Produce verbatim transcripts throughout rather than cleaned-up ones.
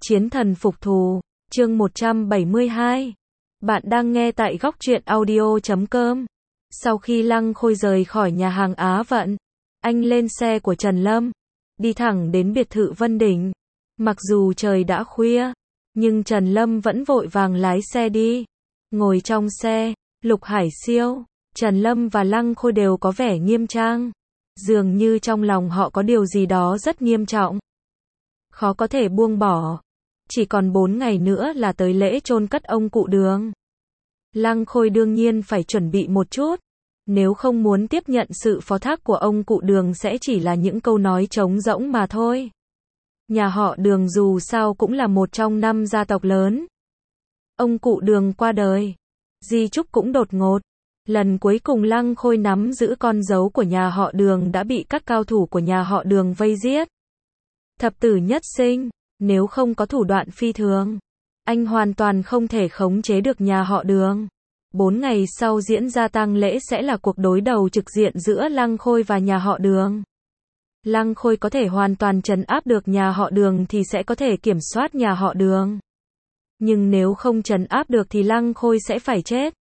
Chiến thần phục thù, chương một trăm bảy mươi hai. Bạn đang nghe tại góc truyện audio chấm com. Sau khi Lăng Khôi rời khỏi nhà hàng Á Vận, anh lên xe của Trần Lâm, đi thẳng đến biệt thự Vân Đỉnh. Mặc dù trời đã khuya, nhưng Trần Lâm vẫn vội vàng lái xe đi. Ngồi trong xe, Lục Hải Siêu, Trần Lâm và Lăng Khôi đều có vẻ nghiêm trang. Dường như trong lòng họ có điều gì đó rất nghiêm trọng, khó có thể buông bỏ. Chỉ còn bốn ngày nữa là tới lễ chôn cất ông cụ Đường. Lăng Khôi đương nhiên phải chuẩn bị một chút, nếu không muốn tiếp nhận sự phó thác của ông cụ Đường sẽ chỉ là những câu nói trống rỗng mà thôi. Nhà họ Đường dù sao cũng là một trong năm gia tộc lớn. Ông cụ Đường qua đời, di chúc cũng đột ngột. Lần cuối cùng Lăng Khôi nắm giữ con dấu của nhà họ Đường đã bị các cao thủ của nhà họ Đường vây giết. Thập tử nhất sinh, nếu không có thủ đoạn phi thường, anh hoàn toàn không thể khống chế được nhà họ Đường. Bốn ngày sau diễn ra tang lễ sẽ là cuộc đối đầu trực diện giữa Lăng Khôi và nhà họ Đường. Lăng Khôi có thể hoàn toàn trấn áp được nhà họ Đường thì sẽ có thể kiểm soát nhà họ Đường. Nhưng nếu không trấn áp được thì Lăng Khôi sẽ phải chết.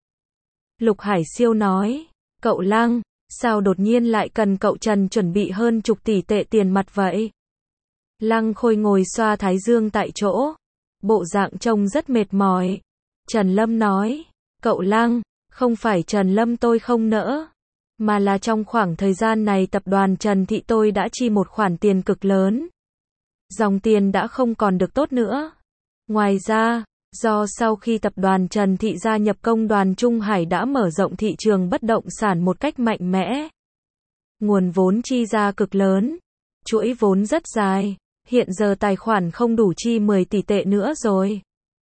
Lục Hải Siêu nói, cậu Lăng, sao đột nhiên lại cần cậu Trần chuẩn bị hơn chục tỷ tệ tiền mặt vậy? Lăng Khôi ngồi xoa thái dương tại chỗ, bộ dạng trông rất mệt mỏi. Trần Lâm nói, cậu Lăng, không phải Trần Lâm tôi không nỡ, mà là trong khoảng thời gian này tập đoàn Trần Thị tôi đã chi một khoản tiền cực lớn. Dòng tiền đã không còn được tốt nữa. Ngoài ra, do sau khi tập đoàn Trần Thị gia nhập công đoàn Trung Hải đã mở rộng thị trường bất động sản một cách mạnh mẽ. Nguồn vốn chi ra cực lớn, chuỗi vốn rất dài, hiện giờ tài khoản không đủ chi mười tỷ tệ nữa rồi.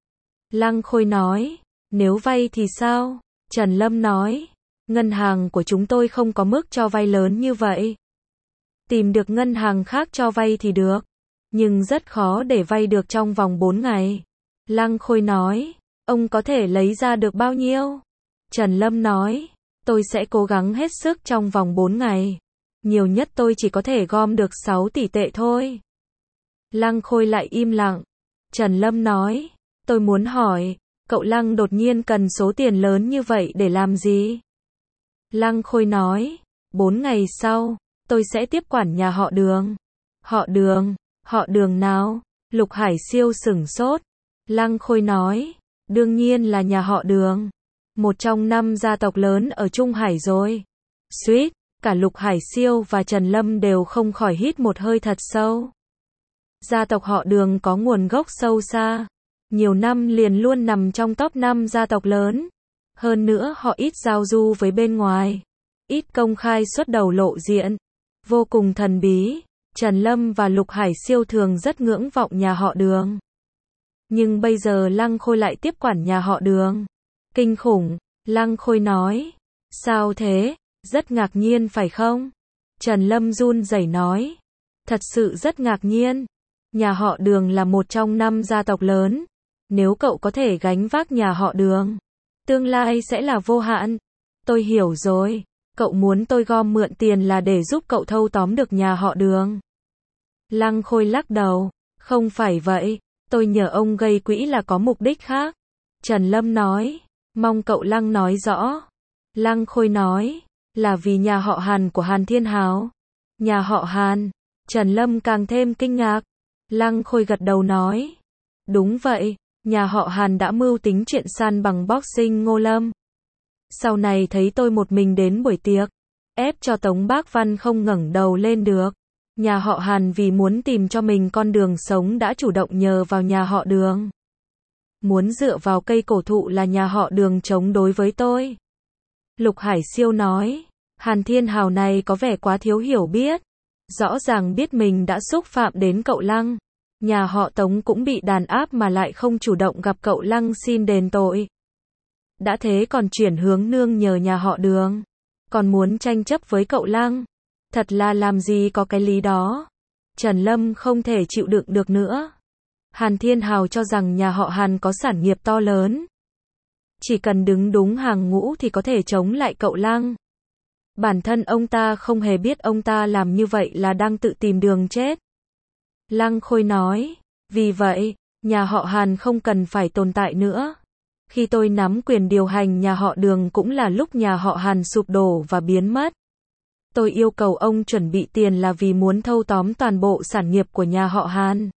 Lăng Khôi nói, nếu vay thì sao? Trần Lâm nói, ngân hàng của chúng tôi không có mức cho vay lớn như vậy. Tìm được ngân hàng khác cho vay thì được, nhưng rất khó để vay được trong vòng bốn ngày. Lăng Khôi nói, ông có thể lấy ra được bao nhiêu? Trần Lâm nói, tôi sẽ cố gắng hết sức trong vòng bốn ngày. Nhiều nhất tôi chỉ có thể gom được sáu tỷ tệ thôi. Lăng Khôi lại im lặng. Trần Lâm nói, tôi muốn hỏi, cậu Lăng đột nhiên cần số tiền lớn như vậy để làm gì? Lăng Khôi nói, bốn ngày sau, tôi sẽ tiếp quản nhà họ Đường. Họ Đường? Họ Đường nào? Lục Hải Siêu sửng sốt. Lăng Khôi nói, đương nhiên là nhà họ Đường, một trong năm gia tộc lớn ở Trung Hải rồi. Suýt, cả Lục Hải Siêu và Trần Lâm đều không khỏi hít một hơi thật sâu. Gia tộc họ Đường có nguồn gốc sâu xa, nhiều năm liền luôn nằm trong top năm gia tộc lớn. Hơn nữa họ ít giao du với bên ngoài, ít công khai xuất đầu lộ diện, vô cùng thần bí. Trần Lâm và Lục Hải Siêu thường rất ngưỡng vọng nhà họ Đường. Nhưng bây giờ Lăng Khôi lại tiếp quản nhà họ Đường. Kinh khủng, Lăng Khôi nói. Sao thế? Rất ngạc nhiên phải không? Trần Lâm run rẩy nói. Thật sự rất ngạc nhiên. Nhà họ Đường là một trong năm gia tộc lớn. Nếu cậu có thể gánh vác nhà họ Đường, tương lai sẽ là vô hạn. Tôi hiểu rồi. Cậu muốn tôi gom mượn tiền là để giúp cậu thâu tóm được nhà họ Đường. Lăng Khôi lắc đầu. Không phải vậy. Tôi nhờ ông gây quỹ là có mục đích khác. Trần Lâm nói. Mong cậu Lăng nói rõ. Lăng Khôi nói. Là vì nhà họ Hàn của Hàn Thiên Hào. Nhà họ Hàn. Trần Lâm càng thêm kinh ngạc. Lăng Khôi gật đầu nói. Đúng vậy. Nhà họ Hàn đã mưu tính chuyện san bằng boxing Ngô Lâm. Sau này thấy tôi một mình đến buổi tiệc, ép cho Tống Bác Văn không ngẩng đầu lên được. Nhà họ Hàn vì muốn tìm cho mình con đường sống đã chủ động nhờ vào nhà họ Đường. Muốn dựa vào cây cổ thụ là nhà họ Đường chống đối với tôi. Lục Hải Siêu nói, Hàn Thiên Hào này có vẻ quá thiếu hiểu biết. Rõ ràng biết mình đã xúc phạm đến cậu Lăng. Nhà họ Tống cũng bị đàn áp mà lại không chủ động gặp cậu Lăng xin đền tội. Đã thế còn chuyển hướng nương nhờ nhà họ Đường. Còn muốn tranh chấp với cậu Lăng. Thật là làm gì có cái lý đó. Trần Lâm không thể chịu đựng được nữa. Hàn Thiên Hào cho rằng nhà họ Hàn có sản nghiệp to lớn. Chỉ cần đứng đúng hàng ngũ thì có thể chống lại cậu Lăng. Bản thân ông ta không hề biết ông ta làm như vậy là đang tự tìm đường chết. Lăng Khôi nói, vì vậy, Nhà họ Hàn không cần phải tồn tại nữa. Khi tôi nắm quyền điều hành nhà họ Đường cũng là lúc nhà họ Hàn sụp đổ và biến mất. Tôi yêu cầu ông chuẩn bị tiền là vì muốn thâu tóm toàn bộ sản nghiệp của nhà họ Hàn.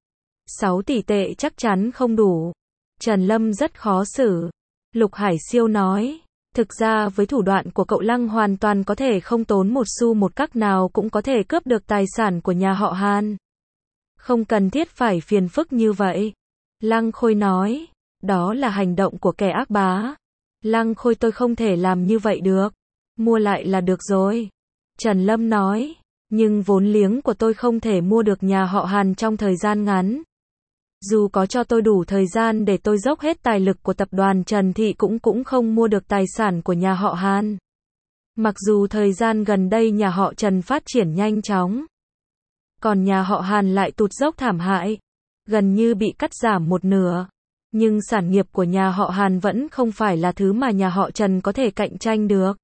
sáu tỷ tệ chắc chắn không đủ. Trần Lâm rất khó xử. Lục Hải Siêu nói, thực ra với thủ đoạn của cậu Lăng hoàn toàn có thể không tốn một xu một các nào cũng có thể cướp được tài sản của nhà họ Hàn. Không cần thiết phải phiền phức như vậy. Lăng Khôi nói, đó là hành động của kẻ ác bá. Lăng Khôi tôi không thể làm như vậy được. Mua lại là được rồi. Trần Lâm nói, nhưng vốn liếng của tôi không thể mua được nhà họ Hàn trong thời gian ngắn. Dù có cho tôi đủ thời gian để tôi dốc hết tài lực của tập đoàn Trần Thị cũng cũng không mua được tài sản của nhà họ Hàn. Mặc dù thời gian gần đây nhà họ Trần phát triển nhanh chóng, còn nhà họ Hàn lại tụt dốc thảm hại, gần như bị cắt giảm một nửa. Nhưng sản nghiệp của nhà họ Hàn vẫn không phải là thứ mà nhà họ Trần có thể cạnh tranh được.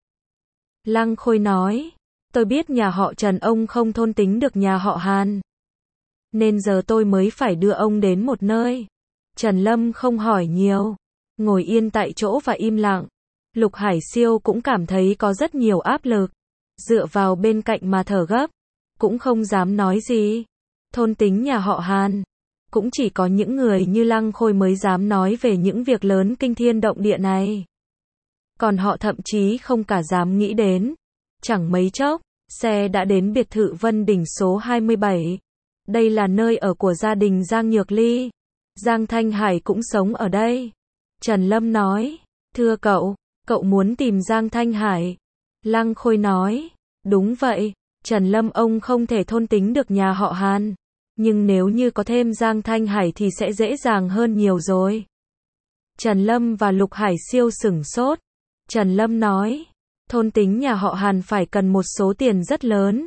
Lăng Khôi nói, tôi biết nhà họ Trần ông không thôn tính được nhà họ Hàn. Nên giờ tôi mới phải đưa ông đến một nơi. Trần Lâm không hỏi nhiều, ngồi yên tại chỗ và im lặng. Lục Hải Siêu cũng cảm thấy có rất nhiều áp lực, dựa vào bên cạnh mà thở gấp, cũng không dám nói gì. Thôn tính nhà họ Hàn, cũng chỉ có những người như Lăng Khôi mới dám nói về những việc lớn kinh thiên động địa này. Còn họ thậm chí không cả dám nghĩ đến. Chẳng mấy chốc, xe đã đến biệt thự Vân Đỉnh số hai mươi bảy. Đây là nơi ở của gia đình Giang Nhược Ly. Giang Thanh Hải cũng sống ở đây. Trần Lâm nói, thưa cậu, cậu muốn tìm Giang Thanh Hải. Lăng Khôi nói, đúng vậy, Trần Lâm ông không thể thôn tính được nhà họ Hàn. Nhưng nếu như có thêm Giang Thanh Hải thì sẽ dễ dàng hơn nhiều rồi. Trần Lâm và Lục Hải Siêu sửng sốt. Trần Lâm nói, thôn tính nhà họ Hàn phải cần một số tiền rất lớn.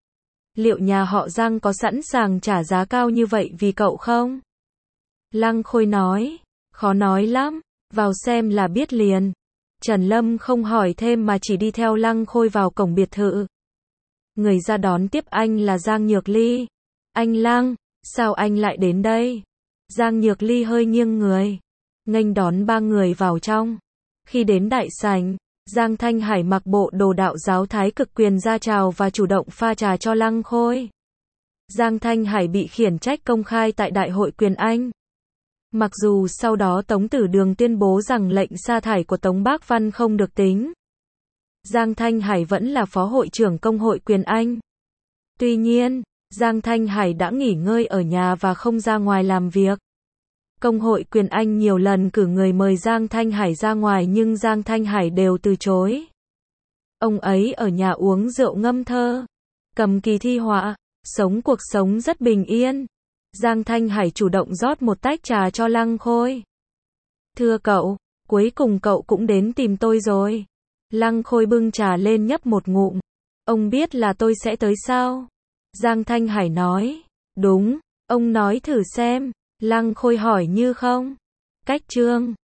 Liệu nhà họ Giang có sẵn sàng trả giá cao như vậy vì cậu không? Lăng Khôi nói, khó nói lắm, vào xem là biết liền. Trần Lâm không hỏi thêm mà chỉ đi theo Lăng Khôi vào cổng biệt thự. Người ra đón tiếp anh là Giang Nhược Ly. Anh Lăng, sao anh lại đến đây? Giang Nhược Ly hơi nghiêng người, nghênh đón ba người vào trong. Khi đến đại sảnh, Giang Thanh Hải mặc bộ đồ đạo giáo Thái Cực Quyền ra chào và chủ động pha trà cho Lăng Khôi. Giang Thanh Hải bị khiển trách công khai tại Đại hội Quyền Anh. Mặc dù sau đó Tống Tử Đường tuyên bố rằng lệnh sa thải của Tống Bác Văn không được tính, Giang Thanh Hải vẫn là phó hội trưởng Công hội Quyền Anh. Tuy nhiên, Giang Thanh Hải đã nghỉ ngơi ở nhà và không ra ngoài làm việc. Công hội Quyền Anh nhiều lần cử người mời Giang Thanh Hải ra ngoài nhưng Giang Thanh Hải đều từ chối. Ông ấy ở nhà uống rượu ngâm thơ, cầm kỳ thi họa, sống cuộc sống rất bình yên. Giang Thanh Hải chủ động rót một tách trà cho Lăng Khôi. Thưa cậu, cuối cùng cậu cũng đến tìm tôi rồi. Lăng Khôi bưng trà lên nhấp một ngụm. Ông biết là tôi sẽ tới sao? Giang Thanh Hải nói. Đúng, ông nói thử xem. Lăng Khôi hỏi như không. Cách trương.